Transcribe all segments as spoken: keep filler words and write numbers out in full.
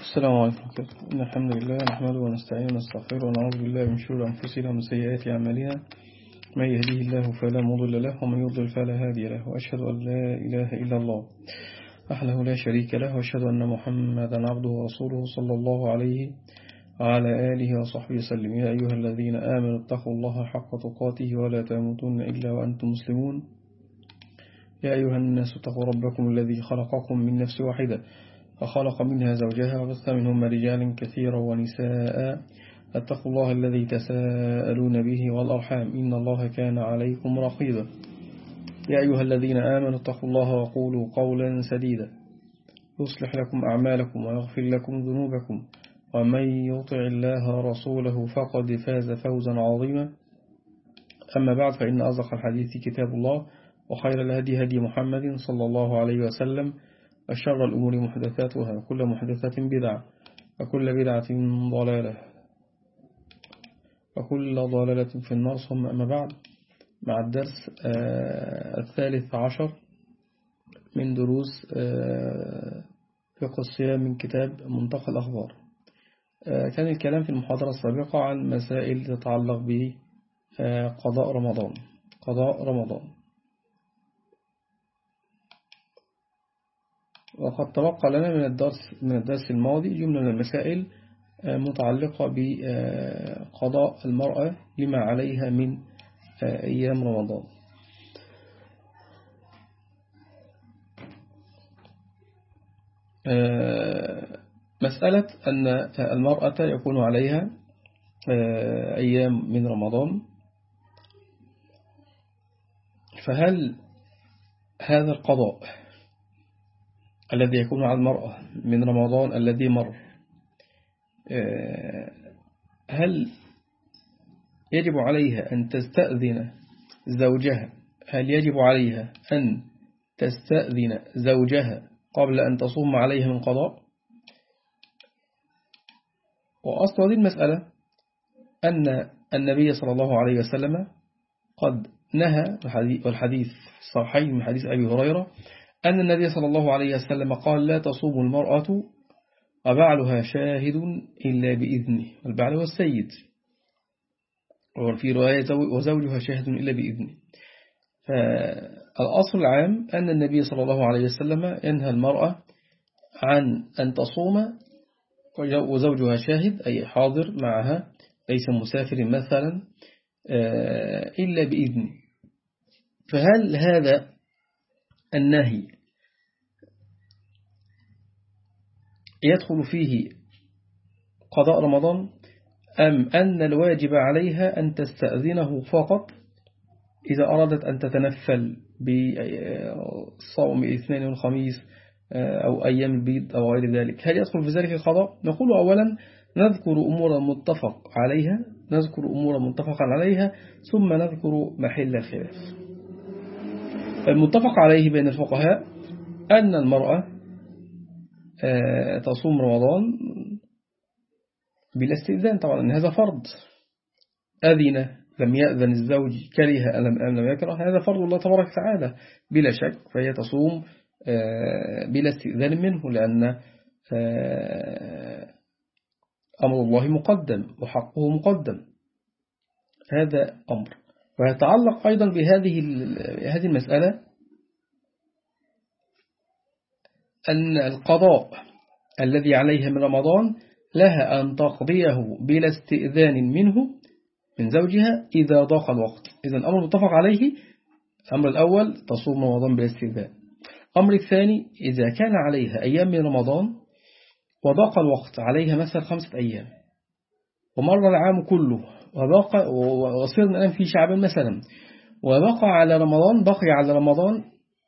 السلام عليكم ورحمة الله. إن الحمد لله نحمده ونستعينه ونستغفره ونعوذ بالله من شرور أنفسنا ومن سيئات أعمالنا. من يهديه الله فلا مضل له ومن يضلل فلا هادي له، وأشهد أن لا إله إلا الله وحده لا شريك له، وأشهد أن محمدا عبده ورسوله صلى الله عليه وعلى آله وصحبه وسلم. يا أيها الذين آمنوا اتقوا الله حق تقاته ولا تموتن إلا وأنتم مسلمون. يا أيها الناس اتقوا ربكم الذي خلقكم من نفس واحدة وخلق منها زوجها وبث منهما رجالا كثيرا ونساء. اتقوا الله الذي تساءلون به والأرحام إن الله كان عليكم رقيبا. يا أيها الذين آمنوا اتقوا الله وقولوا قولا سديدا يصلح لكم أعمالكم ويغفر لكم ذنوبكم، ومن يطع الله ورسوله فقد فاز فوزا عظيما. أما بعد، فإن أصدق الحديث كتاب الله، وخير الهدي هدي محمد صلى الله عليه وسلم، وشر الأمور محدثاتها، وكل محدثة بدعة، وكل بدعة ضلالة، وكل ضلالة في النار. ثم أما بعد، مع الدرس الثالث عشر من دروس فقه الصيام من كتاب منتقى الأخبار. كان الكلام في المحاضرة السابقة عن مسائل تتعلق بقضاء رمضان قضاء رمضان وقد تبقى لنا من الدرس من الدرس الماضي جملة من المسائل متعلقة بقضاء المرأة لما عليها من أيام رمضان. مسألة أن المرأة يكون عليها أيام من رمضان، فهل هذا القضاء الذي يكون على المرأة من رمضان الذي مر، هل يجب عليها أن تستأذن زوجها هل يجب عليها أن تستأذن زوجها قبل أن تصوم عليها من قضاء؟ وأصل هذه المسألة أن النبي صلى الله عليه وسلم قد نهى، والحديث صحيح من حديث أبي هريرة، أن النبي صلى الله عليه وسلم قال: لا تصوم المرأة وبعلها شاهد إلا بإذنه. والبعل هو السيد، وفي رواية وزوجها شاهد إلا بإذنه. فالأصل العام أن النبي صلى الله عليه وسلم ينهى المرأة عن أن تصوم وزوجها شاهد، أي حاضر معها ليس مسافر مثلا، إلا بإذنه. فهل هذا النهي يدخل فيه قضاء رمضان، أم أن الواجب عليها أن تستأذنه فقط إذا أرادت أن تتنفل بصوم الاثنين والخميس أو أيام البيض أو غير ذلك؟ هل يدخل في ذلك القضاء؟ نقول أولا نذكر أمورا متفق عليها نذكر أمورا متفقا عليها ثم نذكر محل الخلاف. المتفق عليه بين الفقهاء أن المرأة تصوم رمضان بلا استئذان، طبعا أن هذا فرض. أذن لم يأذن الزوج، كره أم لم يكره، هذا فرض الله تبارك وتعالى بلا شك، فهي تصوم بلا استئذان منه، لأن أمر الله مقدم وحقه مقدم. هذا أمر. ويتعلق أيضا بهذه هذه المسألة أن القضاء الذي عليها من رمضان لها أن تقضيه بلا استئذان منه من زوجها إذا ضاق الوقت. إذن الأمر متفق عليه. الأمر الأول تصوم رمضان بلا استئذان. الأمر الثاني إذا كان عليها أيام من رمضان وضاق الوقت، عليها مثلا خمسة أيام ومر العام كله وبقى وصرنا الآن في شعبان مثلا، وبقى على رمضان بقي على رمضان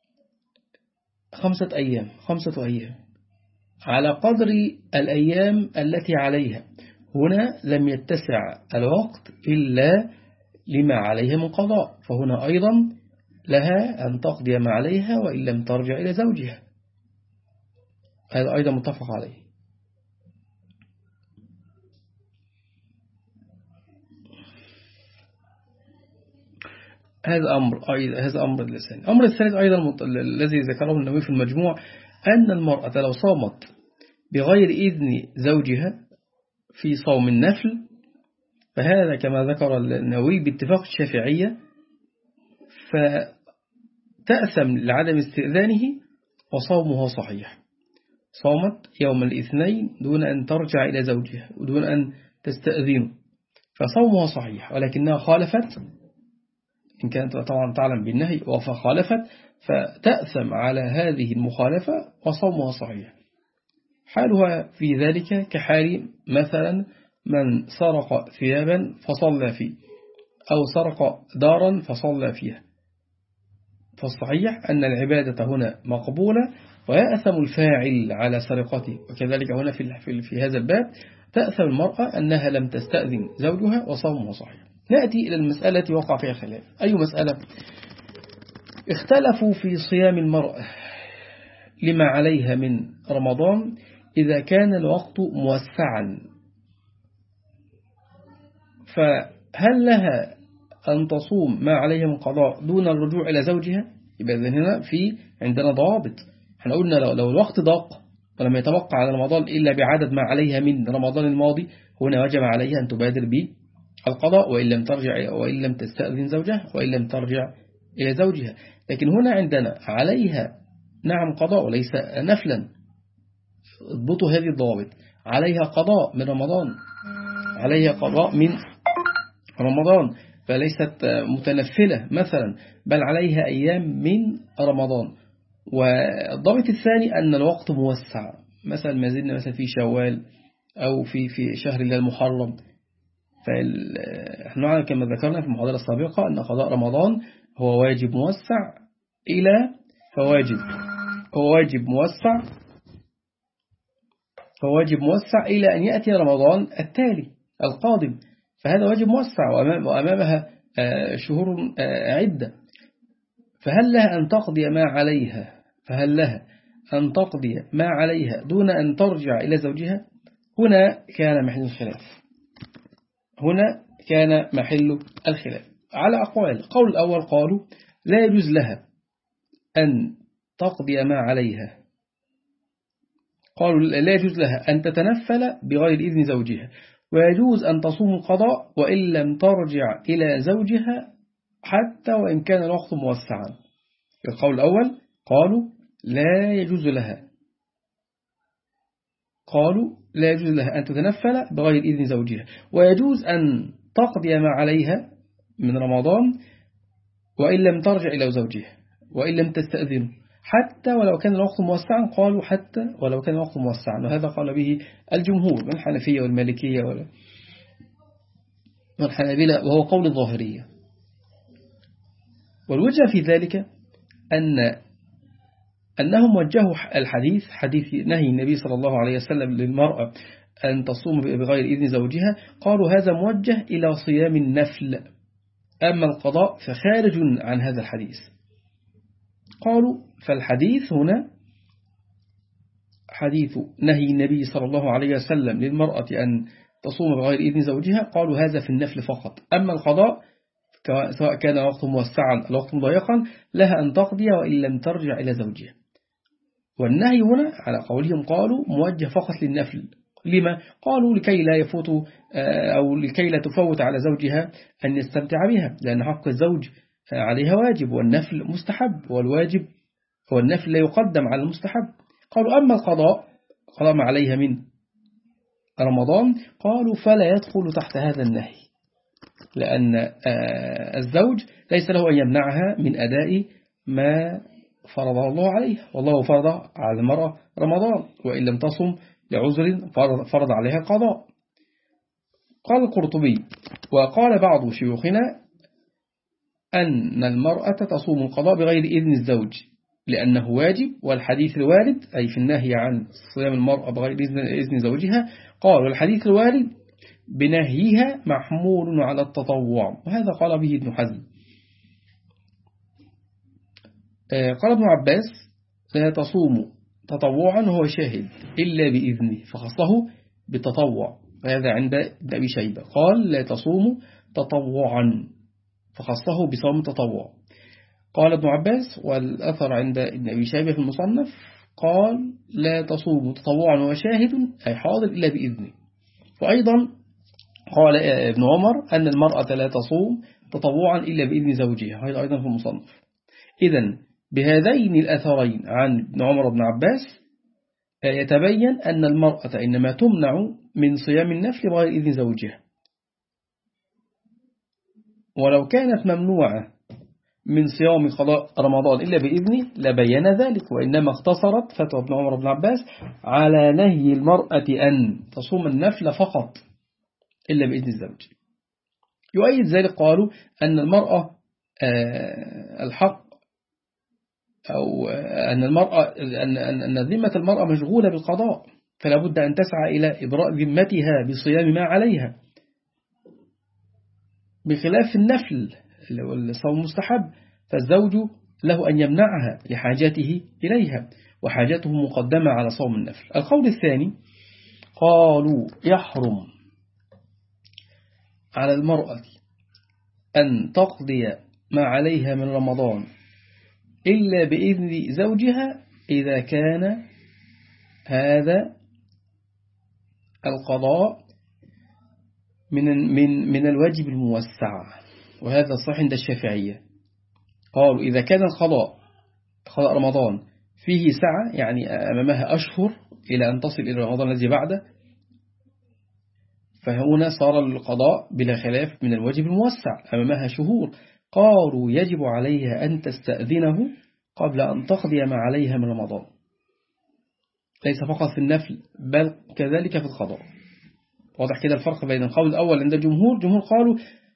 خمسة أيام خمسة أيام على قدر الأيام التي عليها، هنا لم يتسع الوقت إلا لما عليها من قضاء، فهنا أيضا لها أن تقضي ما عليها وإن لم ترجع إلى زوجها. هذا أيضا متفق عليه. هذا أمر هذا أمر اللسان. الأمر الثالث أيضا الذي ذكره النووي في المجموع، أن المرأة لو صامت بغير إذن زوجها في صوم النفل، فهذا كما ذكر النووي باتفاق الشافعية، فتأثم لعدم استئذانه وصومها صحيح. صامت يوم الاثنين دون أن ترجع إلى زوجها ودون أن تستأذنه، فصومها صحيح، ولكنها خالفت، إن كانت طبعا تعلم بالنهي وفخالفت، فتأثم على هذه المخالفة وصومها صحيح. حالها في ذلك كحال مثلا من سرق ثيابا فصلى فيه، أو سرق دارا فصلى فيها، فالصحيح أن العبادة هنا مقبولة ويأثم الفاعل على سرقته. وكذلك هنا في في هذا الباب تأثم المرأة أنها لم تستأذن زوجها وصومها صحيح. نأتي إلى المسألة وقع فيها خلاف. أي مسألة؟ اختلفوا في صيام المرأة لما عليها من رمضان إذا كان الوقت موسعا، فهل لها أن تصوم ما عليها من قضاء دون الرجوع إلى زوجها؟ يبقى هنا في عندنا ضوابط. احنا قلنا لو, لو الوقت ضاق ولم يتبقى على رمضان إلا بعدد ما عليها من رمضان الماضي، هنا وجب عليها أن تبادر بالقضاء وإن لم ترجع وإن لم تستأذن زوجها وإن لم ترجع إلى زوجها. لكن هنا عندنا عليها نعم قضاء وليس نفلا. اضبطوا هذه الضوابط. عليها قضاء من رمضان، عليها قضاء من رمضان، فليست متنفلة مثلا، بل عليها أيام من رمضان. والضابط الثاني أن الوقت موسع، مثلا ما زلنا مثلا في شوال أو في في شهر الله المحرم. فنحن كما ذكرنا في المحاضرة السابقة أن قضاء رمضان هو واجب موسع إلى فواجب هو واجب موسع هو واجب موسع إلى أن يأتي رمضان التالي القادم، فهذا واجب موسع وأمامها شهور عدة. فهل لها أن تقضي ما عليها فهل لها أن تقضي ما عليها دون أن ترجع إلى زوجها؟ هنا كان محل الخلاف هنا كان محل الخلاف على أقوال. القول الأول قالوا لا يجوز لها أن تقضي ما عليها، قالوا لا يجوز لها أن تتنفل بغير إذن زوجها، ويجوز أن تصوم القضاء وإن لم ترجع إلى زوجها حتى وإن كان الوقت موسعا. القول الأول قالوا لا يجوز لها قالوا لا يجوز لها أن تتنفل بغير إذن زوجها، ويجوز أن تقضي ما عليها من رمضان وإن لم ترجع إلى زوجها وإن لم تستأذنه، حتى ولو كان الوقت موسعا. قالوا حتى ولو كان الوقت موسعا، وهذا قال به الجمهور من الحنفية والمالكية والحنابلة، وهو قول الظاهرية. والوجه في ذلك أن أنهم وجهوا الحديث حديث نهي النبي صلى الله عليه وسلم للمرأة أن تصوم بغير إذن زوجها، قالوا هذا موجه إلى صيام النفل، أما القضاء فخارج عن هذا الحديث. قالوا فالحديث هنا حديث نهي النبي صلى الله عليه وسلم للمرأة أن تصوم بغير إذن زوجها، قالوا هذا في النفل فقط، أما القضاء سواء كان الوقت موسعا الوقت مضيقا لها أن تقضي وإن لم ترجع إلى زوجها. والنهي هنا على قولهم قالوا موجه فقط للنفل. لما؟ قالوا لكي لا يفوت أو لكي لا تفوت على زوجها أن يستمتع بها، لأن حق الزوج عليها واجب والنفل مستحب، والواجب هو النفل لا يقدم على المستحب. قالوا أما القضاء قضاء ما عليها من رمضان، قالوا فلا يدخل تحت هذا النهي، لأن الزوج ليس له أن يمنعها من أداء ما فرض الله عليه، والله فرض على المرأة رمضان، وإن لم تصم لعذر فرض عليها قضاء. قال القرطبي وقال بعض شيوخنا أن المرأة تصوم القضاء بغير إذن الزوج لأنه واجب، والحديث الوارد أي في النهي عن صيام المرأة بغير إذن زوجها، قال والحديث الوارد بنهيها محمول على التطوع، وهذا قال به ابن حزم. قال ابن عباس لا تصوم تطوعا وهو شاهد إلا بإذنه، فخصه بالتطوع، وهذا عند ابن أبي شيبة قال لا تصوم تطوعا فخصه بصوم تطوع. قال ابن عباس والأثر عند ابن أبي شيبة في المصنف قال لا تصوموا تطوعا وشاهد أي حاضر إلا بإذنه. وأيضا قال ابن عمر أن المرأة لا تصوم تطوعا إلا بإذن زوجها، هذا أيضا في المصنف. إذن بهذين الأثرين عن ابن عمر وابن عباس يتبين أن المرأة إنما تمنع من صيام النفل بغير إذن زوجها، ولو كانت ممنوعة من صيام قضاء رمضان إلا بإذنه لبين ذلك، وإنما اختصرت فتوى ابن عمر وابن عباس على نهي المرأة أن تصوم النفل فقط إلا بإذن الزوج. يؤيد ذلك قالوا أن المرأة الحق أو أن المرأة أن ذمة المرأة مشغولة بالقضاء، فلا بد أن تسعى إلى إبراء ذمتها بصيام ما عليها، بخلاف النفل والصوم مستحب فالزوج له أن يمنعها لحاجته إليها، وحاجته مقدمة على صوم النفل. القول الثاني قالوا يحرم على المرأة أن تقضي ما عليها من رمضان إلا بإذن زوجها إذا كان هذا القضاء من من من الواجب الموسع، وهذا صحيح عند الشافعية. قالوا إذا كان القضاء قضاء رمضان فيه سعة، يعني أمامها أشهر إلى أن تصل إلى رمضان الذي بعده، فهنا صار القضاء بلا خلاف من الواجب الموسع، أمامها شهور. قالوا يجب عليها أن تستأذنه قبل أن تقضي ما عليها من رمضان، ليس فقط في النفل بل كذلك في القضاء. واضح كده الفرق بين القول الأول عند الجمهور، جمهور قالوا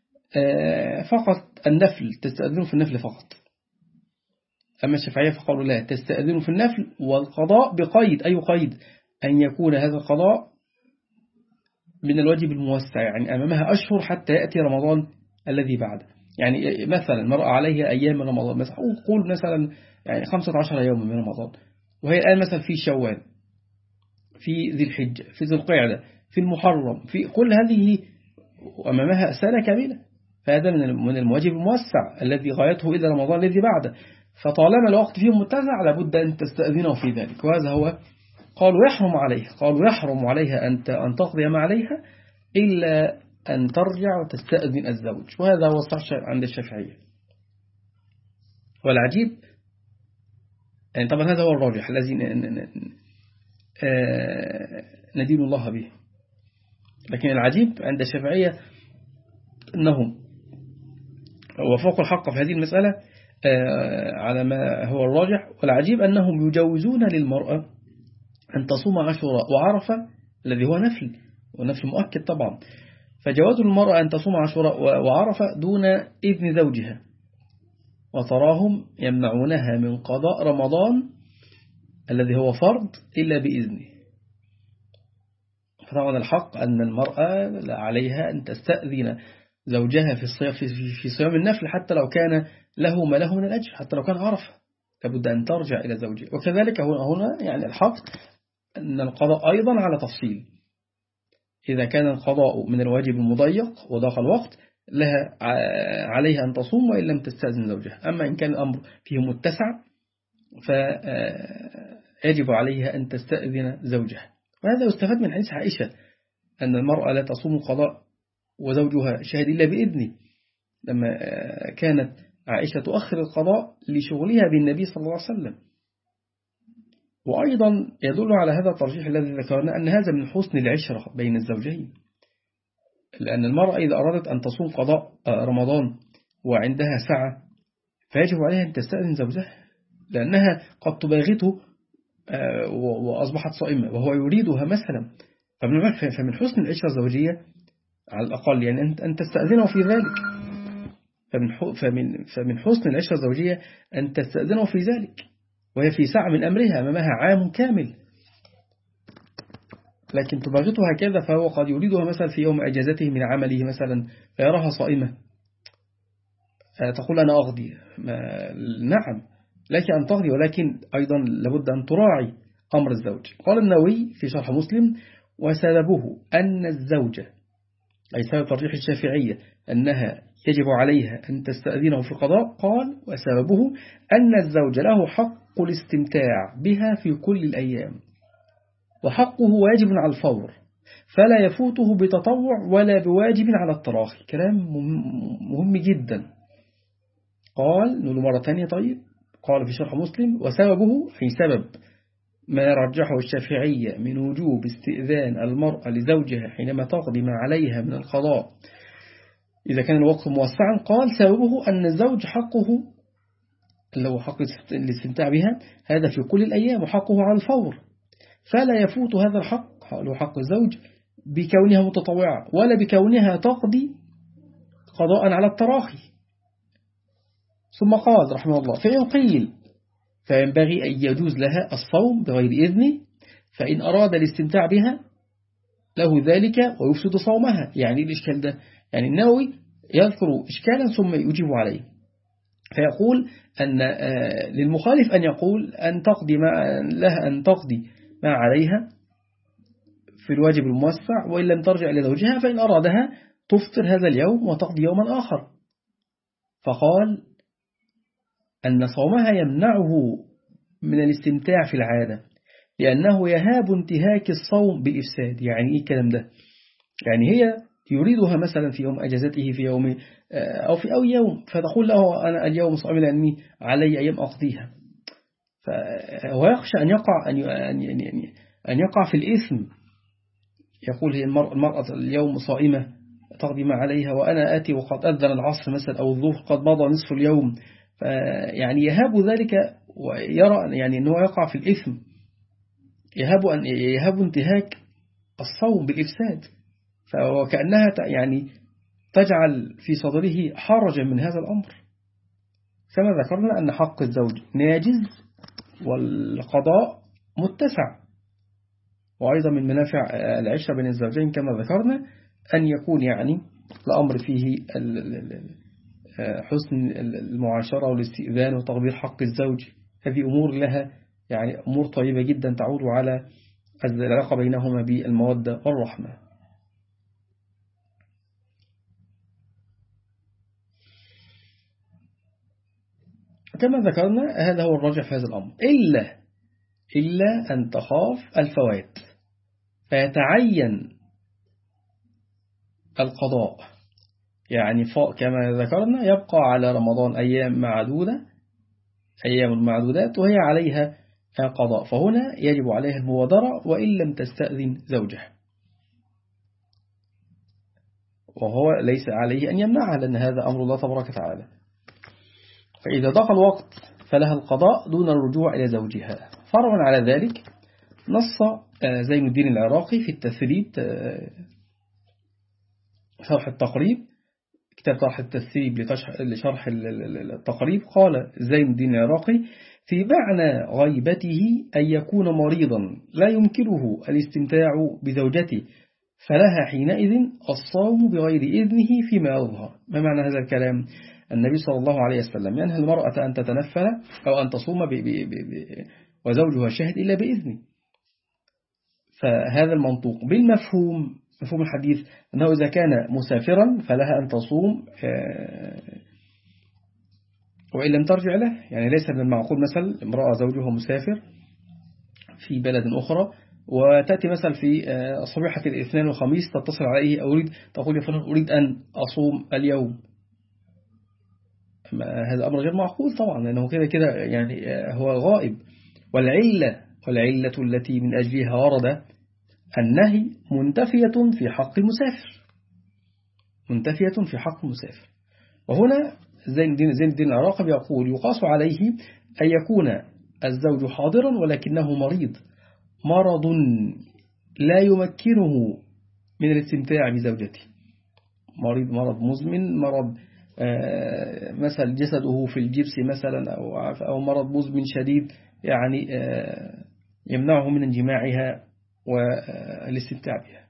فقط النفل تستأذنوا في النفل فقط، أما الشافعية فقالوا لا تستأذنوا في النفل والقضاء بقيد. أي قيد؟ أن يكون هذا القضاء من الواجب الموسع، يعني أمامها أشهر حتى يأتي رمضان الذي بعده. يعني مثلا مرأة عليها أيام من رمضان، مثلا قول مثلا يعني خمسة عشر يوم من رمضان، وهي الآن مثلا في شوال، في ذي الحجة، في ذي القعدة، في المحرم، في كل هذه أمامها سنة كاملة، فهذا من المواجب الموسع الذي غايته إلى رمضان الذي بعده، فطالما الوقت فيه متسع لابد أن تستأذنه في ذلك. وهذا هو قالوا يحرم عليه قالوا يحرم عليها أن تقضي ما عليها إلا أن ترجع وتستأذن الزوج، وهذا هو الصح عند الشافعية. والعجيب يعني طبعا هذا هو الراجح الذي ندين الله به، لكن العجيب عند الشافعية أنهم وفوق الحق في هذه المسألة على ما هو الراجح. والعجيب أنهم يجوزون للمرأة أن تصوم عاشوراء وعرفة الذي هو نفل، ونفل مؤكد طبعا، فجواز المرأة أن تصوم عاشوراء وعرفة دون إذن زوجها، وتراهم يمنعونها من قضاء رمضان الذي هو فرض إلا بإذنه. فطبعا الحق أن المرأة عليها أن تستأذن زوجها في الصيام في صيام النفل حتى لو كان له ما له من الأجر، حتى لو كان عرفة لابد أن ترجع إلى زوجها. وكذلك هنا يعني الحق أن القضاء أيضا على تفصيل، إذا كان القضاء من الواجب المضيق وضاق الوقت لها عليها أن تصوم وإن لم تستأذن زوجها، أما إن كان الأمر فيه متسع فيجب عليها أن تستأذن زوجها. وهذا يستفاد من حديث عائشة أن المرأة لا تصوم القضاء وزوجها شاهد إلا بإذنه، لما كانت عائشة تؤخر القضاء لشغلها بالنبي صلى الله عليه وسلم. وأيضا يدل على هذا الترجيح الذي ذكرنا أن هذا من حسن العشرة بين الزوجين، لأن المرأة إذا أرادت أن تصوم قضاء رمضان وعندها سعة فيجب عليها أن تستأذن زوجها، لأنها قد تباغته وأصبحت صائمة وهو يريدها مثلا، فمن حسن العشرة الزوجية على الأقل يعني أن تستأذنه في ذلك، فمن فمن حسن العشرة الزوجية أن تستأذنه في ذلك، وهي في ساعة من أمرها أمامها عام كامل، لكن تباغته هكذا فهو قد يريدها مثلا في يوم أجازته من عمله مثلا فيراها صائمة تقول أنا أغضي، نعم لك أن تغضي، ولكن أيضا لابد أن تراعي أمر الزوج. قال النووي في شرح مسلم وسببه أن الزوجة أي سبب ترجيح الشافعية أنها يجب عليها أن تستأذنه في القضاء؟ قال وسببه أن الزوج له حق الاستمتاع بها في كل الأيام، وحقه واجب على الفور، فلا يفوته بتطوع ولا بواجب على التراخي. كلام مهم جدا. قال نقول مرة ثانية طيب. قال في شرح مسلم وسببه في سبب ما رجحه الشافعية من وجوب استئذان المرأة لزوجها حينما تقضي ما عليها من القضاء إذا كان الوقت موسعا. قال سببه أن الزوج حقه اللي هو حق الاستمتاع بها هذا في كل الأيام، وحقه على الفور، فلا يفوت هذا الحق له حق الزوج بكونها متطوعة ولا بكونها تقضي قضاء على التراخي. ثم قال رحمه الله فإن قيل فينبغي أن يجوز لها الصوم بغير إذنه، فإن أراد الاستمتاع بها له ذلك ويفسد صومها. يعني الإشكال ده، يعني النووي يذكر إشكالا ثم يجيب عليه، فيقول أن للمخالف أن يقول أن تقضي ما لها أن تقضي ما عليها في الواجب الموسع، وإن لم ترجع إلى زوجها فإن أرادها تفطر هذا اليوم وتقضي يوما آخر. فقال أن صومها يمنعه من الاستمتاع في العادة، لأنه يهاب انتهاك الصوم بالإفساد. يعني إيه الكلام ده؟ يعني هي يريدها مثلا في يوم أجازته في يوم أو في أو يوم، فتقول له أنا اليوم صائم لأني علي أيام أقضيها، فهو يخشى أن يقع أن أن يقع في الإثم. يقول هي المرأة اليوم صائمة تقضي ما عليها وأنا آتي وقد أذن العصر مثلا أو الظهر قد مضى نصف اليوم، يعني يهاب ذلك ويرى يعني أنه يقع في الإثم، يهاب أن يهاب انتهاك الصوم بالإفساد، فكأنها يعني تجعل في صدره حرجا من هذا الأمر. كما ذكرنا أن حق الزوج ناجز والقضاء متسع، وأيضا من منافع العشرة بين الزوجين كما ذكرنا أن يكون يعني الأمر فيه حسن المعاشرة والاستئذان وتقدير حق الزوج. هذه أمور لها يعني أمور طيبة جدا تعود على العلاقة بينهما بالمودة والرحمة. كما ذكرنا هذا هو الراجح في هذا الأمر، إلا إلا أن تخاف الفوات فيتعين القضاء. يعني كما ذكرنا يبقى على رمضان أيام معدودة أيام معدودات وهي عليها قضاء، فهنا يجب عليها المبادرة وإن لم تستأذن زوجها، وهو ليس عليه أن يمنعها لأن هذا أمر الله تبارك وتعالى. فإذا ضاق الوقت فلها القضاء دون الرجوع إلى زوجها. فرعا على ذلك نص زين الدين العراقي في التثريب شرح التقريب، كتاب شرح التثريب لشرح التقريب. قال زين الدين العراقي في معنى غيبته أن يكون مريضا لا يمكنه الاستمتاع بزوجته فلها حينئذ الصوم بغير إذنه فيما يظهر. ما معنى هذا الكلام؟ النبي صلى الله عليه وسلم ينهى المرأة أن تتنفل أو أن تصوم ب ب ب ب وزوجها شاهد إلا بإذنه. فهذا المنطوق بالمفهوم مفهوم الحديث أنه إذا كان مسافرا فلها أن تصوم وإن لم ترجع له. يعني ليس من المعقول مثلا امرأة زوجها مسافر في بلد أخرى وتأتي مثلا في صبيحة الاثنين والخميس تتصل عليه أو أريد تقول يا فلان أريد أن أصوم اليوم. هذا أمر غير معقول طبعا لأنه كده كده يعني هو غائب. والعلة والعلة التي من أجلها ورد النهي منتفية في حق المسافر منتفية في حق المسافر. وهنا زين الدين زين الدين العراقي يقول يقاس عليه أن يكون الزوج حاضرا ولكنه مريض مرض لا يمكنه من الاستمتاع بزوجته، مريض مرض مزمن، مرض آه مثلا جسده في الجبس مثلا أو, أو مرض مزمن شديد يعني آه يمنعه من انجماعها والاستمتاع بها.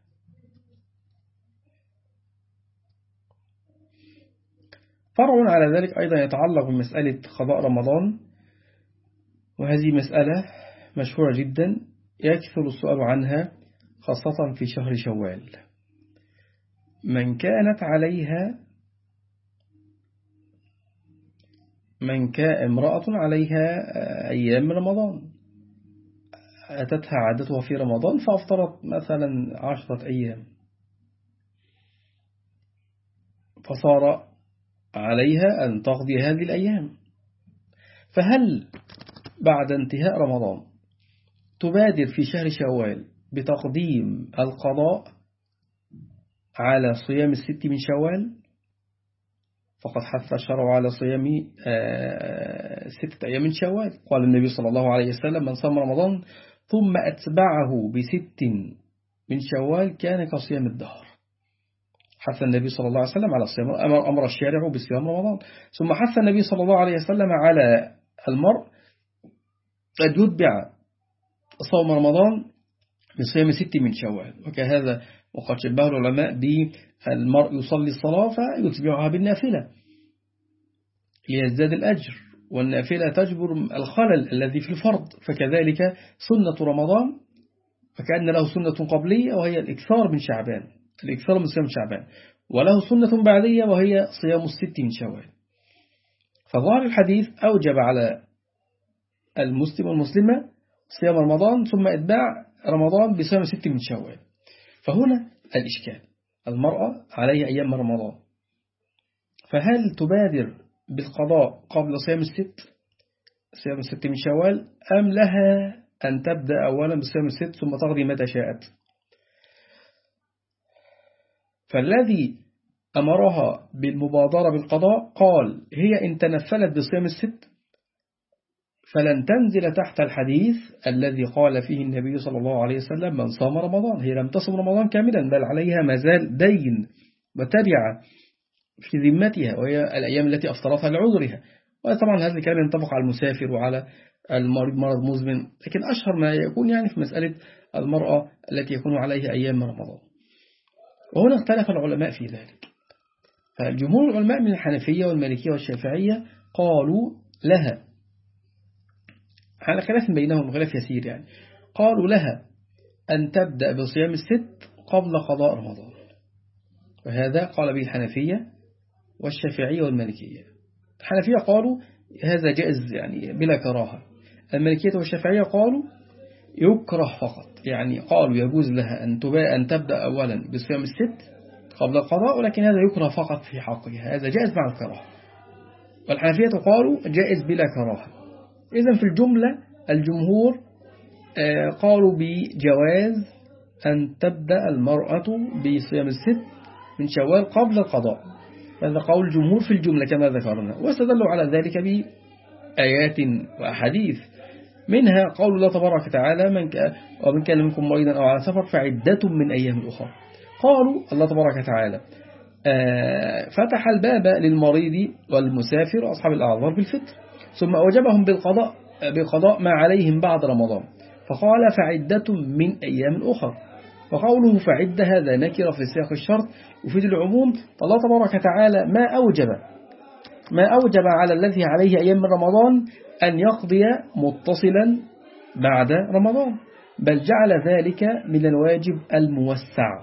فرع على ذلك أيضا يتعلق بمسألة قضاء رمضان، وهذه مسألة مشهورة جدا يكثر السؤال عنها خاصة في شهر شوال. من كانت عليها من كان امرأة عليها أيام رمضان، أتتها عادتها في رمضان فأفطرت مثلا عشرة أيام، فصار عليها أن تقضي هذه الأيام، فهل بعد انتهاء رمضان تبادر في شهر شوال بتقديم القضاء على صيام الست من شوال؟ فقد حث الشرع على صيام ستة أيام من شوال. قال النبي صلى الله عليه وسلم: من صام رمضان ثم أتبعه بست من شوال كان كصيام الدهر. حث النبي صلى الله عليه وسلم على الصيام، أمر الشارع بصيام رمضان. ثم حث النبي صلى الله عليه وسلم على المرء أن يتبع صوم رمضان بصيام ست من شوال، وكهذا وقد شبه العلماء بالمرء يصلي الصلاة فيتبعها بالنافلة ليزداد الأجر، والنافلة تجبر الخلل الذي في الفرض، فكذلك سنة رمضان فكأن له سنة قبلية وهي الإكثار من شعبان، الإكثار من صيام شعبان، وله سنة بعدية وهي صيام الست من شوال. فظاهر الحديث أوجب على المسلم والمسلمة صيام رمضان ثم إتباع رمضان بصيام ست من شوال. فهنا الإشكال: المرأة عليها أيام رمضان، فهل تبادر بالقضاء قبل صيام الست صيام الست من شوال، أم لها أن تبدأ أولا بصيام الست ثم تقضي متى شاءت؟ فالذي أمرها بالمبادرة بالقضاء قال: هي إن تنفلت بصيام الست فلن تنزل تحت الحديث الذي قال فيه النبي صلى الله عليه وسلم: من صام رمضان. هي لم تصم رمضان كاملا، بل عليها مازال دين وتبع في ذمتها، وهي الأيام التي أفطرتها لعذرها. وطبعا هذا الكلام ينطبق على المسافر وعلى المريض مرض مزمن، لكن أشهر ما يكون يعني في مسألة المرأة التي يكون عليها أيام رمضان. وهنا اختلف العلماء في ذلك، فالجمهور العلماء من الحنفية والمالكية والشافعية قالوا لها، على خلاف بينهم خلاف يسير يعني، قالوا لها أن تبدأ بصيام الست قبل قضاء رمضان، وهذا قال به الحنفية والشافعية والمالكية. الحنفية قالوا هذا جائز يعني بلا كراهة، المالكية والشافعية قالوا يكره فقط، يعني قالوا يجوز لها أن أن تبدأ أولا بصيام الست قبل القضاء، ولكن هذا يكره فقط في حقها، هذا جائز مع الكراهة. والحنفية قالوا جائز بلا كراهة. إذن في الجملة الجمهور قالوا بجواز أن تبدأ المرأة بصيام الست من شوال قبل القضاء، هذا قول الجمهور في الجملة كما ذكرنا، واستدلوا على ذلك بآيات وأحاديث، منها قول الله تبارك وتعالى: من كان ومن كان منكم مريضا أو على سفر فعدة من أيام أخرى. قالوا الله تبارك وتعالى فتح الباب للمريض والمسافر وأصحاب الأعذار بالفطر، ثم أوجبهم بالقضاء بقضاء ما عليهم بعد رمضان، فقال فعدة من أيام أخرى. وقوله فعدة هذا نكرة في سياق الشرط يفيد العموم، فالله تبارك وتعالى ما أوجب ما أوجب على الذي عليه أيام من رمضان أن يقضي متصلا بعد رمضان، بل جعل ذلك من الواجب الموسع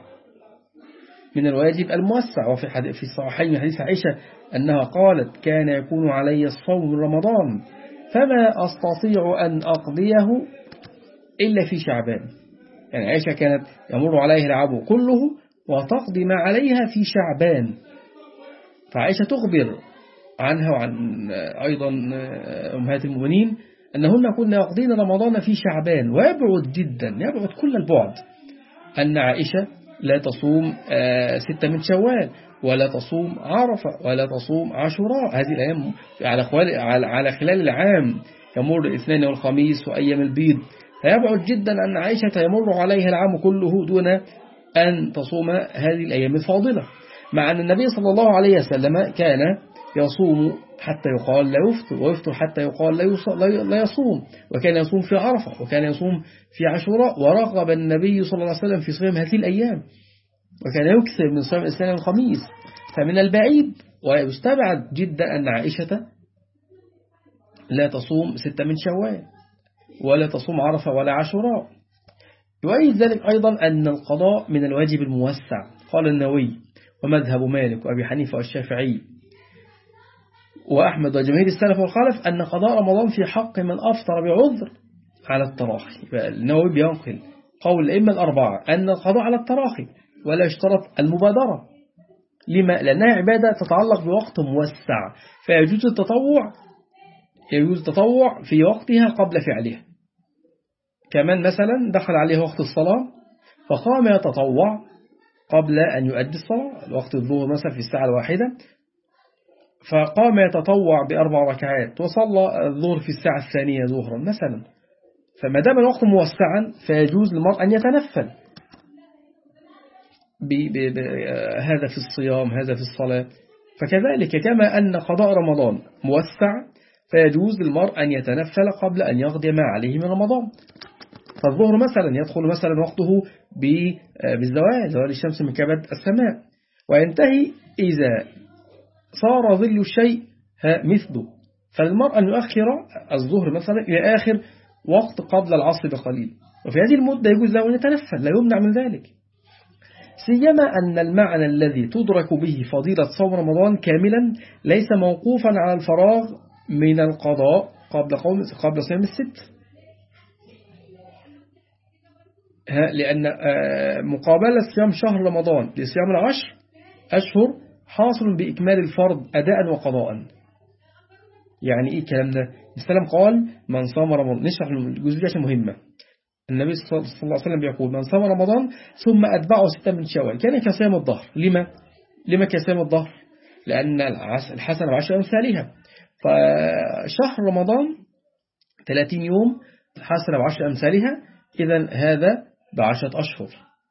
من الواجب الموسع وفي حديث في الصحيحين من حديث عائشة أنها قالت: كان يكون علي الصوم من رمضان فما أستطيع أن أقضيه إلا في شعبان. يعني عائشة كانت يمر عليها العام كله وتقضي ما عليها في شعبان. فعائشة تخبر عنها وعن أيضا أمهات المؤمنين أنهن كنا يقضين رمضان في شعبان، ويبعد جدا يبعد كل البعد أن عائشة لا تصوم ستة من شوال ولا تصوم عرفة ولا تصوم عاشوراء، هذه الأيام على على خلال العام يمر الاثنين والخميس وأيام البيض، فيبعد جدا أن عائشة يمر عليها العام كله دون أن تصوم هذه الأيام الفاضلة، مع أن النبي صلى الله عليه وسلم كان يصوم حتى يقال لا يفطر، ويفطر حتى يقال لا يصوم، وكان يصوم في عرفة وكان يصوم في عاشوراء، ورغب النبي صلى الله عليه وسلم في صيام هذه الأيام، وكان يكثر من صيام الاثنين والخميس. فمن البعيد ويستبعد جدا أن عائشة لا تصوم ستة من شوال ولا تصوم عرفة ولا عاشوراء. يؤيد ذلك أيضا أن القضاء من الواجب الموسع، قال النووي ومذهب مالك وأبي حنيفة والشافعي وأحمد وجماهير السلف والخلف أن قضاء رمضان في حق من أفطر بعذر على التراخي. النووي بينقل قول الأئمة الأربعة أن القضاء على التراخي ولا يشترط المبادرة. لما؟ لأنها عبادة تتعلق بوقت موسع، فيجوز التطوع يجوز التطوع في وقتها قبل فعلها. كمان مثلا دخل عليه وقت الصلاة فقام يتطوع قبل أن يؤدي الصلاة، وقت الظهر مثلا في الساعة الواحدة، فقام يتطوع بأربع ركعات وصلى الظهر في الساعة الثانية ظهرا مثلا. فما دام الوقت موسعا فيجوز للمرء أن يتنفل هذا في الصيام هذا في الصلاة. فكذلك كما أن قضاء رمضان موسع فيجوز للمرء أن يتنفل قبل أن يقضي ما عليه من رمضان. فالظهر مثلا يدخل مثلا وقته بالزوال، زوال الشمس من كبد السماء، وينتهي إذا صار ظل الشيء مثله. فالمرء أن يؤخر الظهر مثلا إلى آخر وقت قبل العصر بقليل، وفي هذه المدة يجوز له أن يتنفل، لا يمنع من ذلك، سيما أن المعنى الذي تدرك به فضيلة صوم رمضان كاملا ليس موقوفا على الفراغ من القضاء قبل قبل صيام الست. لأن مقابلة صيام شهر رمضان لصيام العشر أشهر حاصل بإكمال الفرض أداء وقضاء. يعني إيه الكلام ده؟ السلام قال من صام رمضان، نشرح الجزئية عشان مهمة. النبي صلى الله عليه وسلم بيقول من صام رمضان ثم أتبعه ستة من شوال كان كصيام الظهر. لما؟ لما كصيام الظهر؟ لأن الحسنة بعشر أمثالها، فشهر رمضان ثلاثين يوم، الحسنة بعشر أمثالها، إذن هذا بعشرة أشهر.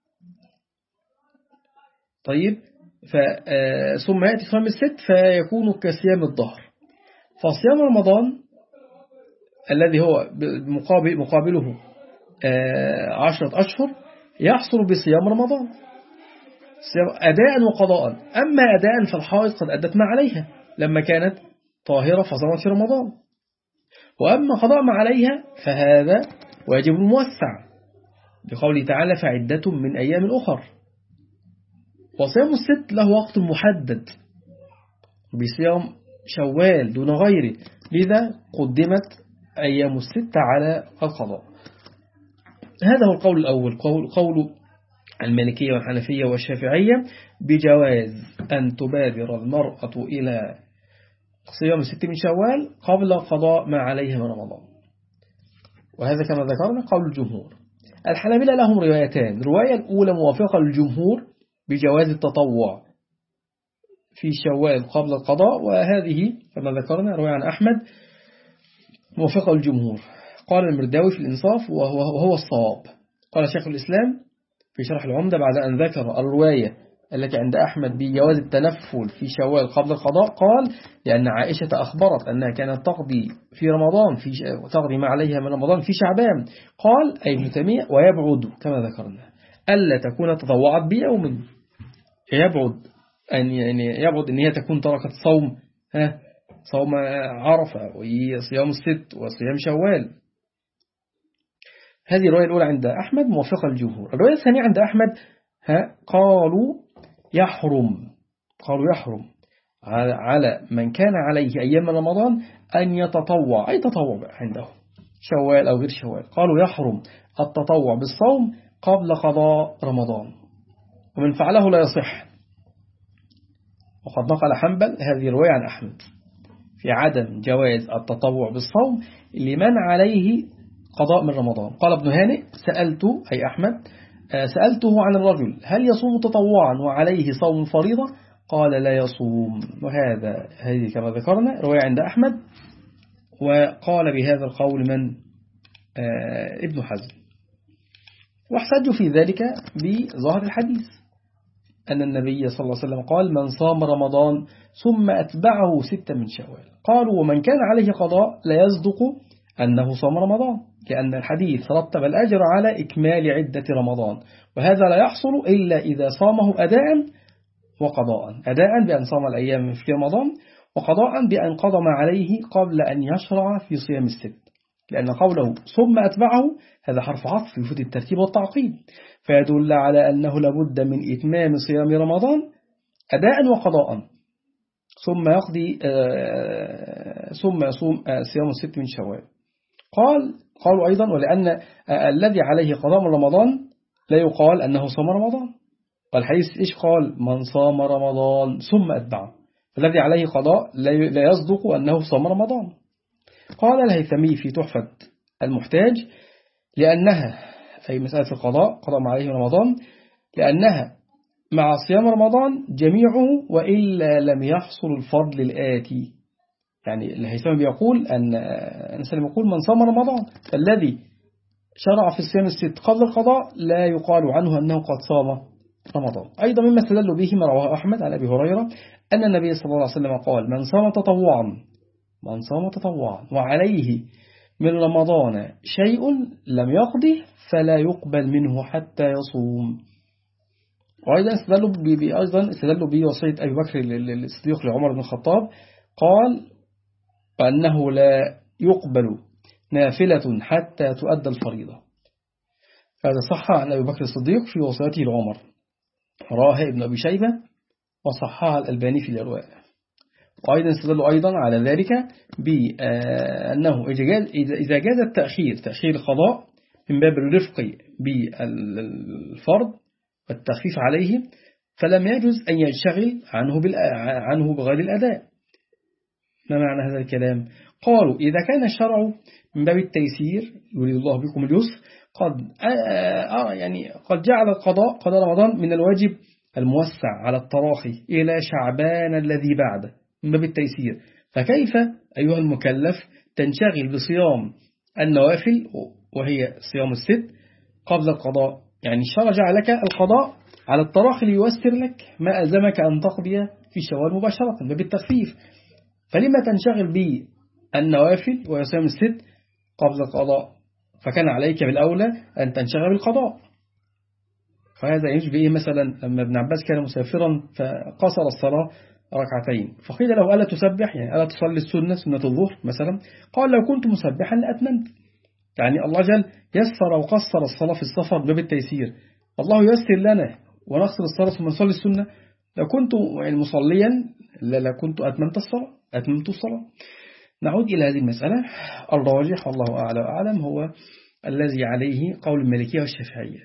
طيب، ثم يأتي صيام الست فيكون كصيام الظهر. فصيام رمضان الذي هو مقابل مقابله عشرة أشهر يحصل بصيام رمضان أداء وقضاء. أما أداء فالحائض قد أدت ما عليها لما كانت طاهرة فصامت في رمضان، وأما قضاء ما عليها فهذا واجب موسع بقوله تعالى فعدة من أيام أخر. وصيام الست له وقت محدد بصيام شوال دون غيره، لذا قدمت أيام الست على القضاء. هذا هو القول الأول، قول, قول المالكية والحنفية والشافعية بجواز أن تبادر المرأة إلى صيام الست من شوال قبل قضاء ما عليها من رمضان، وهذا كما ذكرنا قول الجمهور. الحنابلة لهم روايتان، الرواية الأولى موافقة للجمهور بجواز التطوع في شوال قبل القضاء، وهذه كما ذكرنا رواية عن أحمد موافقة للجمهور. قال المرداوي في الإنصاف وهو, وهو الصواب. قال شيخ الإسلام في شرح العمدة بعد أن ذكر الرواية التي عند أحمد بجواز التنفل في شوال قبل القضاء، قال لأن عائشة أخبرت أنها كانت تقضي في رمضان في تقضي ما عليها من رمضان في شعبان. قال أي ابن تيمية ويبعد كما ذكرنا ألا تكون تطوعت بيوم، يبعد أن يعني يبعد أن هي تكون تركت صوم ها صوم عرفة وصيام الست وصيام شوال. هذه الرواية الأولى عند أحمد موافقة للجمهور. الرواية الثانية عند أحمد ها قالوا يحرم قالوا يحرم على من كان عليه أيام رمضان أن يتطوع، أي تطوع عنده شوال أو غير شوال، قالوا يحرم التطوع بالصوم قبل قضاء رمضان، ومن فعله لا يصح. وقد نقل حنبل هذه الرواية عن أحمد في عدم جواز التطوع بالصوم لمن عليه قضاء من رمضان. قال ابن هانئ سألت أي أحمد سألته عن الرجل هل يصوم تطوعا وعليه صوم فريضة؟ قال لا يصوم. وهذا هذه كما ذكرنا رواية عند أحمد، وقال بهذا القول من آه ابن حزم، واحتجوا في ذلك بظاهر الحديث أن النبي صلى الله عليه وسلم قال من صام رمضان ثم أتبعه ستة من شوال. قالوا ومن كان عليه قضاء لا يصدق أنه صام رمضان، لأن الحديث رتب الأجر على إكمال عدة رمضان، وهذا لا يحصل إلا إذا صامه أداء وقضاء، أداء بأن صام الأيام في رمضان، وقضاء بأن قضى ما عليه قبل أن يشرع في صيام الست، لأن قوله ثم أتبعه هذا حرف عطف يفيد الترتيب والتعقيب، فيدل على أنه لابد من إتمام صيام رمضان أداء وقضاء ثم يقضي ثم يصوم صيام الست من شوال. قال قالوا أيضا ولأن الذي عليه قضاء من رمضان لا يقال أنه صام رمضان، والحديث إيش قال؟ من صام رمضان ثم أتبعه، الذي عليه قضاء لا يصدق أنه صام رمضان. قال الهيثمي في تحفة المحتاج لأنها أي مسألة القضاء قضاء ما عليه رمضان لأنها مع صيام رمضان جميعه وإلا لم يحصل الفضل الآتي. يعني الهيثمي بيقول أن الإنسان يقول من صام رمضان الذي شرع في الصيام الست قبل القضاء لا يقال عنه أنه قد صام رمضان. أيضا مما استدل به ما رواه أحمد عن أبي هريرة أن النبي صلى الله عليه وسلم قال من صام تطوعا من صام تطوعا وعليه من رمضان شيء لم يقضه فلا يقبل منه حتى يصوم. وأيضا استدلوا أيضا استدلوا بوصية أبي بكر الصديق لعمر بن الخطاب قال أنه لا يقبل نافلة حتى تؤدى الفريضة. هذا صح عن أبي بكر الصديق في وصيته لعمر، راه ابن أبي شيبة وصحها الألباني في الإرواء. وأيضا استدلوا أيضا على ذلك بأنه إذا جاز التأخير تأخير القضاء من باب الرفق بالفرض والتخفيف عليه فلم يجوز أن ينشغل عنه عنه بغير الأداء. ما معنى هذا الكلام؟ قالوا إذا كان الشرع من باب التيسير يريد الله بكم اليسر قد آه يعني قد جعل القضاء قضاء رمضان من الواجب الموسع على التراخي إلى شعبان الذي بعده من باب التيسير، فكيف أيها المكلف تنشغل بصيام النوافل وهي صيام الست قبل القضاء؟ يعني الشرع جعل لك القضاء على التراخي ليوسر لك ما ألزمك أن تقضي في شوال مباشرة من باب التخفيف، فلما تنشغل بالنوافل وصيام الست قبل القضاء؟ فكان عليك بالأولى أن تنشغل بالقضاء. فهذا يشبه مثلا لما ابن عباس كان مسافرا فقصر الصلاة ركعتين فقيل له ألا تسبح، يعني ألا تصلي السنة سنة الظهر مثلا؟ قال لو كنت مسبحا لأتممت. يعني الله جل يسر وقصر الصلاة في السفر باب التيسير، الله يسر لنا ونقصر الصلاة ثم نصلي السنة. لو كنت يعني مصليا لكنت أتممت الصلاة أتممت الصلاة. نعود إلى هذه المسألة. الراجح والله أعلى وأعلم هو الذي عليه قول المالكية والشافعية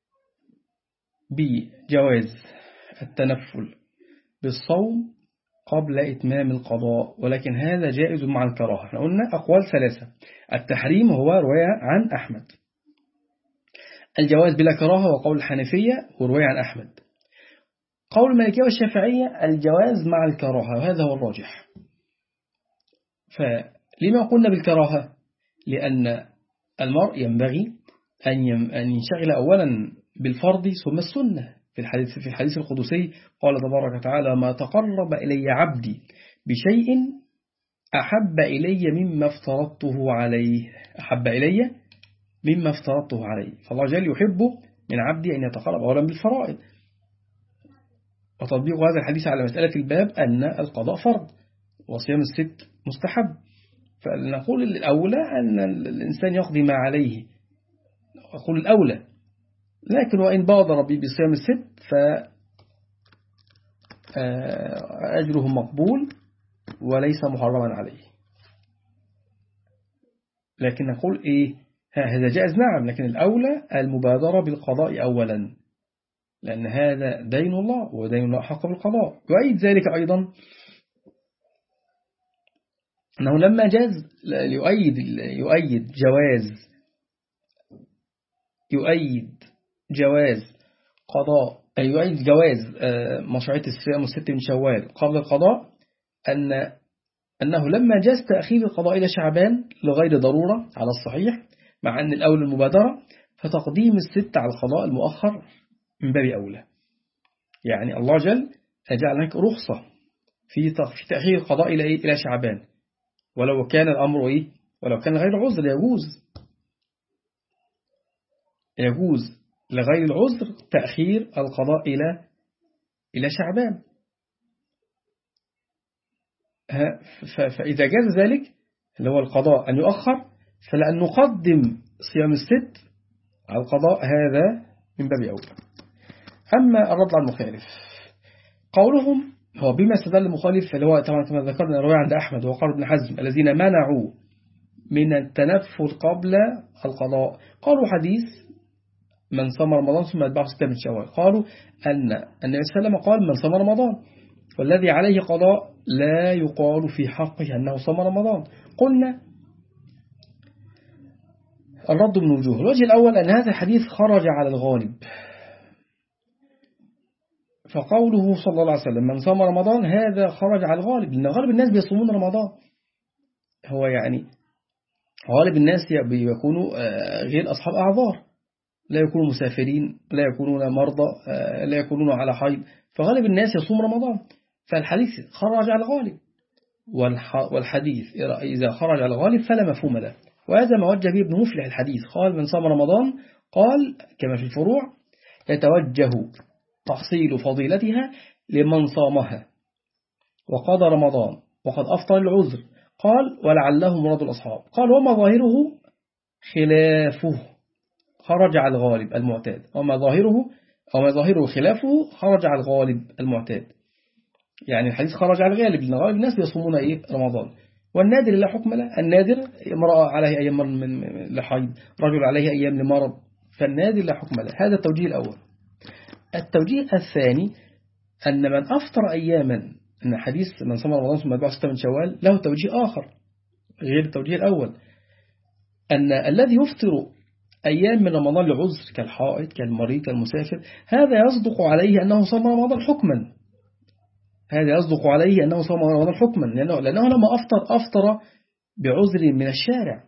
بجواز التنفل بالصوم قبل إتمام القضاء، ولكن هذا جائز مع الكراهة. احنا قلنا أقوال ثلاثة، التحريم هو رواية عن أحمد، الجواز بلا كراهة وقول الحنفية ورواية عن أحمد، قول المالكية والشافعية الجواز مع الكراهة وهذا هو الراجح. فلما قلنا بالكراهة؟ لأن المرء ينبغي أن ينشغل أولا بالفرض ثم السنة. في الحديث في الحديث القدسي قال تبارك وتعالى ما تقرب إلي عبدي بشيء أحب إلي مما افترضته عليه أحب إلي مما افترضته عليه. فالله جل يحب من عبدي أن يتقرب أولا بالفرائض. وتطبيق هذا الحديث على مسألة الباب أن القضاء فرض وصيام الست مستحب، فنقول الأولى أن الإنسان يقضي ما عليه، أقول الأولى، لكن وإن بادر بصيام الست فأجره مقبول وليس محرما عليه. لكن نقول إيه هذا جائز نعم، لكن الأولى المبادرة بالقضاء أولا، لأن هذا دين الله ودين الله حق بالقضاء. وأيد ذلك أيضا أنه لما جاز يؤيد يؤيد جواز يؤيد جواز قضاء أي يؤيد جواز مشروعية الصيام الست من شوال قبل القضاء أن أنه لما جاز تأخير القضاء إلى شعبان لغير ضرورة على الصحيح، مع أن الأول المبادرة، فتقديم الست على القضاء المؤخر من باب أولى. يعني الله جل جعل لك رخصة في تأخير القضاء إلى إلى شعبان، ولو كان الأمر إيه ولو كان غير عذر يجوز يجوز لغير العذر تأخير القضاء إلى إلى شعبان. فإذا جاز ذلك اللي هو القضاء أن يؤخر، فلأن نقدم صيام الست على القضاء هذا من باب أولى. أما الرد على المخالف قولهم هو بما استدل المخالف اللي هو طبعا كما ذكرنا رواية عند أحمد وقال ابن حزم الذين منعوا من التنفل قبل القضاء، قالوا حديث من صام رمضان ثم أتبعه ستة من شوال، قالوا أن النبي صلى الله عليه وسلم قال من صام رمضان والذي عليه قضاء لا يقال في حقه أنه صام رمضان. قلنا الرد من وجوه. الوجه الأول أن هذا الحديث خرج على الغالب، فقوله صلى الله عليه وسلم من صام رمضان هذا خرج على الغالب، لأن غالب الناس بيصومون رمضان. هو يعني غالب الناس بيكونوا غير أصحاب أعذار، لا يكونوا مسافرين، لا يكونون مرضى، لا يكونون على حيض، فغالب الناس يصوم رمضان، فالحديث خرج على الغالب، والحديث إذا خرج على الغالب فلا مفهوم له. وهذا ما وجه به ابن مفلح الحديث، قال من صام رمضان قال كما في الفروع يتوجه تحصيل فضيلتها لمن صامها وقضى رمضان وقد أفطر العذر، قال ولعله مراد الأصحاب، قال وما ظاهره خلافه خرج على الغالب المعتاد، وما ظاهره وما ظاهره خلافه خرج على الغالب المعتاد. يعني الحديث خرج على الغالب لأن غالب الناس يصومون إيه رمضان، والنادر لا حكم له. النادر امرأة عليه أيام من لحيض، رجل عليه أيام لمرض، فالنادر لا حكم له. هذا التوجيه الأول. التوجيه الثاني أن من أفطر أياما، أن حديث من صام رمضان ثم أتبعه ستة من شوال له توجيه آخر غير التوجيه الأول، أن الذي يفطر أيام من رمضان لعذر كالحائط كالمريض كالمسافر هذا يصدق عليه أنه صام رمضان حكما، هذا يصدق عليه أنه صام رمضان حكما، لأنه, لأنه لما أفطر أفطر بعذر من الشارع،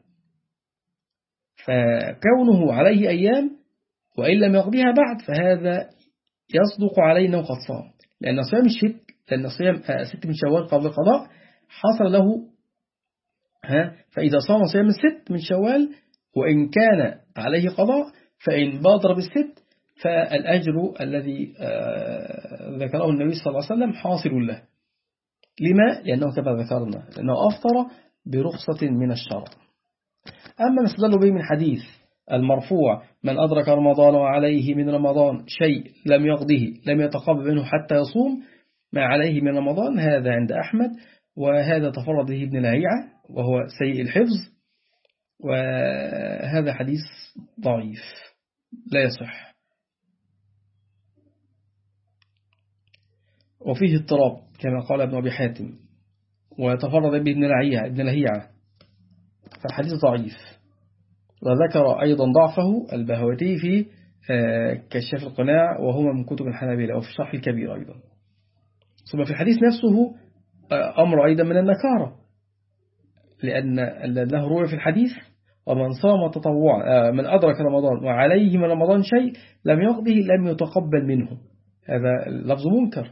فكونه عليه أيام وإن لم يقضيها بعد فهذا يصدق عليه أنه قد صام، لأن صيام الشت لأن صيام ست من شوال قبل القضاء حصل له ها، فإذا صام صيام الست من شوال وإن كان عليه قضاء فإن بادر بالست فالأجر الذي ذكره النبي صلى الله عليه وسلم حاصل له. لما؟ لأنه كما ذكرنا لأنه أفطر برخصة من الشرع. أما ما استدل به من حديث المرفوع من أدرك رمضان وعليه من رمضان شيء لم يقضه لم يتقبل منه حتى يصوم ما عليه من رمضان، هذا عند أحمد، وهذا تفرد به ابن لهيعة وهو سيء الحفظ، وهذا حديث ضعيف لا يصح وفيه اضطراب كما قال ابن أبي حاتم، وتفرد به ابن لهيعة ابن لهيعة فالحديث ضعيف. وذكر أيضا ضعفه البهوتي في كشاف القناع وهما من كتب الحنابلة وفي الشرح الكبير أيضا. ثم في الحديث نفسه أمر أيضا من النكارة، لأن له روي في الحديث ومن صام تطوعا من أدرك رمضان وعليه من رمضان شيء لم يقضه لم يتقبل منه، هذا لفظ منكر.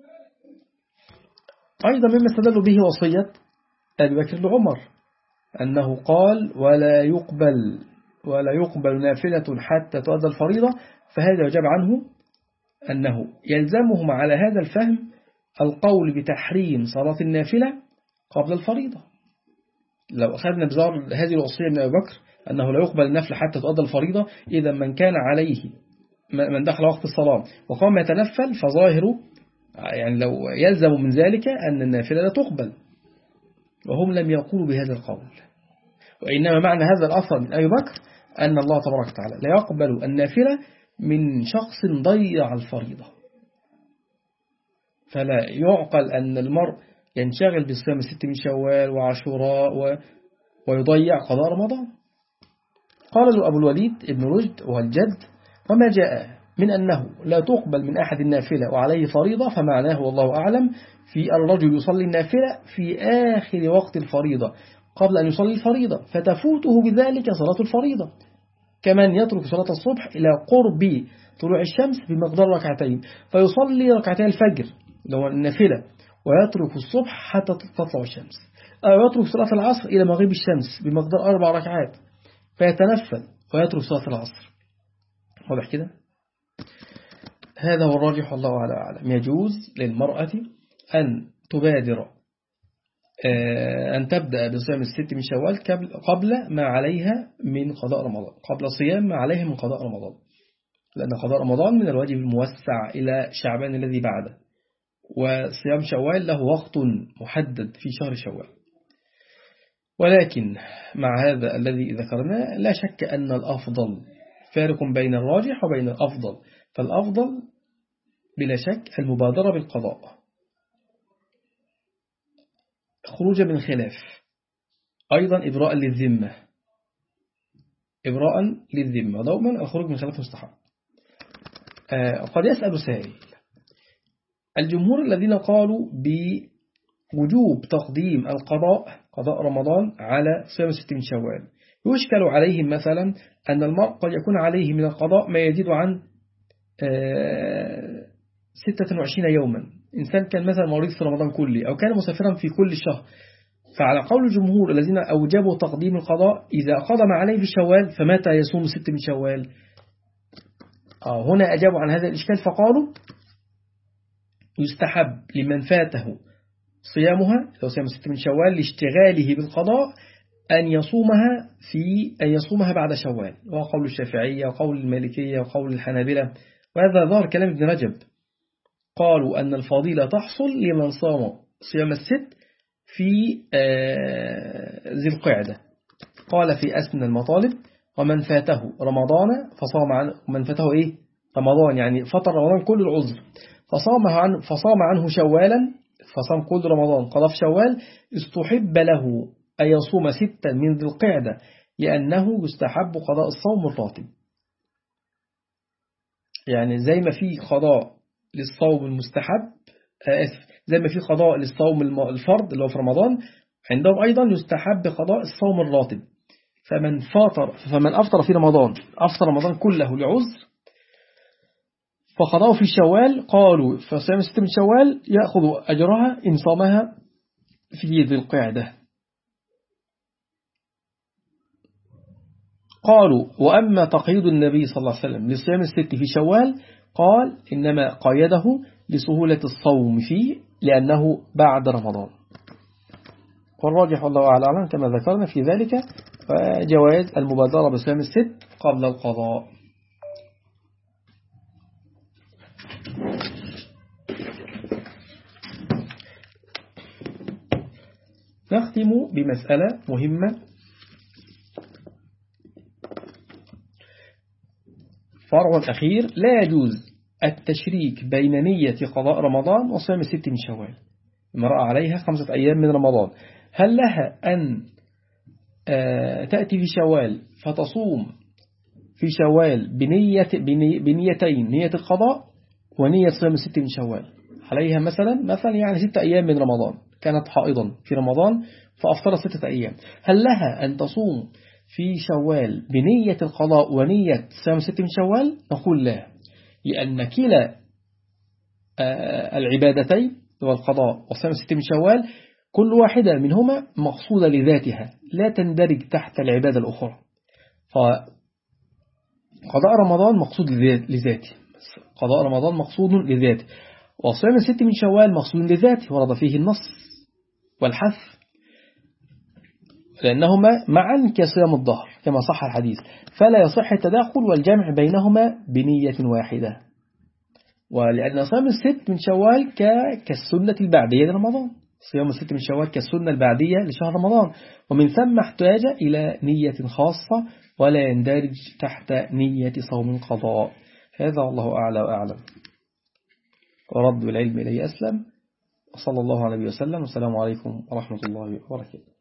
أيضا مما استدل به وصية أبي بكر لعمر أنه قال ولا يقبل ولا يقبل نافلة حتى تؤدى الفريضة، فهذا يجاب عنه أنه يلزمهم على هذا الفهم القول بتحريم صلاة النافلة قبل الفريضة. لو أخذنا بزار هذه الوصية من أبي بكر أنه لا يقبل النفل حتى تؤدى الفريضة، إذا من كان عليه من دخل وقت الصلاة وقام يتنفل فظاهره يعني لو يلزم من ذلك أن النافلة لا تقبل، وهم لم يقولوا بهذا القول. وإنما معنى هذا الأثر من أبي بكر أن الله تبارك وتعالى لا يقبل النافلة من شخص ضيع الفريضة، فلا يعقل أن المرء ينشغل بصيام ست من شوال وعاشوراء و... ويضيع قضاء رمضان. قال له أبو الوليد ابن رشد والجد وما جاء من أنه لا تقبل من أحد النافلة وعليه فريضة فمعناه والله أعلم في الرجل يصلي النافلة في آخر وقت الفريضة قبل أن يصلي الفريضة فتفوته بذلك صلاة الفريضة، كمن يترك صلاة الصبح إلى قرب طلوع الشمس بمقدار ركعتين فيصلي ركعتين الفجر لو النافلة ويترك الصبح حتى تطلع الشمس، أو يترك صلاة العصر إلى مغيب الشمس بمقدار أربع ركعات فيتنفل ويترك صلاة العصر. واضح كده؟ هذا هو الراجح والله أعلم. يجوز للمرأة أن تبادر أن تبدأ بصيام الست من شوال قبل ما عليها من قضاء رمضان، قبل صيام ما عليها من قضاء رمضان، لأن قضاء رمضان من الواجب الموسع إلى شعبان الذي بعده، وصيام شوال له وقت محدد في شهر شوال. ولكن مع هذا الذي ذكرناه لا شك أن الأفضل فارق بين الراجح وبين الأفضل، فالأفضل بلا شك المبادرة بالقضاء خروجا من خلاف، أيضا إبراء للذمة إبراء للذمة دوما الخروج من خلاف مستحب. آه قد يسأل سائل، الجمهور الذين قالوا بوجوب تقديم القضاء قضاء رمضان على صيام ست من شوال، يشكل عليهم مثلا أن المرء قد يكون عليه من القضاء ما يزيد عن آه ستة وعشرين يوما، إنسان كان مثلا مريض في رمضان كله أو كان مسافرا في كل شهر، فعلى قول الجمهور الذين أوجبوا تقديم القضاء إذا قدم عليه في شوال فمتى يصوم ست من شوال؟ آه هنا أجابوا عن هذا الإشكال فقالوا يستحب لمن فاته صيامها لو صيام ست من شوال لاشتغاله بالقضاء أن يصومها في أن يصومها بعد شوال، وهو قول الشافعية وقول المالكية وقول الحنابلة، وهذا ظهر كلام ابن رجب، قالوا أن الفضيلة تحصل لمن صام صيام الست في ذي القعدة. قال في أسن المطالب ومن فاته رمضان فصام عنه، من فاته إيه رمضان يعني فطر رمضان كل العذر فصام عنه, فصام عنه شوالا فصام كل رمضان قضى في شوال استحب له أن يصوم ستا من ذي القعدة لأنه يستحب قضاء الصوم الراتب. يعني زي ما في قضاء للصوم المستحب آسف زي ما في قضاء للصوم الفرض اللي هو في رمضان، عندهم أيضا يستحب قضاء الصوم الراتب. فمن فاطر فمن أفطر في رمضان أفطر رمضان كله لعذر فقضاه في شوال، قالوا فصيام ست من شوال يأخذ أجرها إن صامها في ذي القعدة. قالوا وأما تقييد النبي صلى الله عليه وسلم لصيام الست في شوال قال إنما قيده لسهولة الصوم فيه لأنه بعد رمضان، والراجح والله أعلم كما ذكرنا في ذلك جواز المبادرة بصيام الست قبل القضاء. نختم بمسألة مهمة، فرع أخير، لا يجوز التشريك بين نية قضاء رمضان وصيام ست من شوال. المرأة عليها خمسة أيام من رمضان، هل لها أن تأتي في شوال فتصوم في شوال بنية بنيتين، نية القضاء ونية صيام ست من شوال؟ عليها مثلا مثلا يعني ستة أيام من رمضان، كانت حائضا في رمضان فأفطرت ستة أيام، هل لها أن تصوم في شوال بنية القضاء ونية صيام ست من شوال؟ نقول لا، لأن كلا العبادتين والقضاء وصيام ست من شوال كل واحدة منهما مقصودة لذاتها لا تندرج تحت العبادة الأخرى. فقضاء رمضان مقصود لذاته، قضاء رمضان مقصود لذاته، وصيام ست من شوال مقصود لذاته ورد فيه النص والحث، لأنهما معا كصيام الظهر كما صح الحديث، فلا يصح التداخل والجمع بينهما بنية واحدة. ولأن صيام الست من شوال كالسنة البعدية لرمضان، صيام الست من شوال كالسنة البعدية لشهر رمضان، ومن ثم احتاج إلى نية خاصة ولا يندرج تحت نية صوم قضاء. هذا والله أعلى وأعلم، ورد العلم إليه أسلم، وصلى الله عليه وسلم، والسلام عليكم ورحمة الله وبركاته.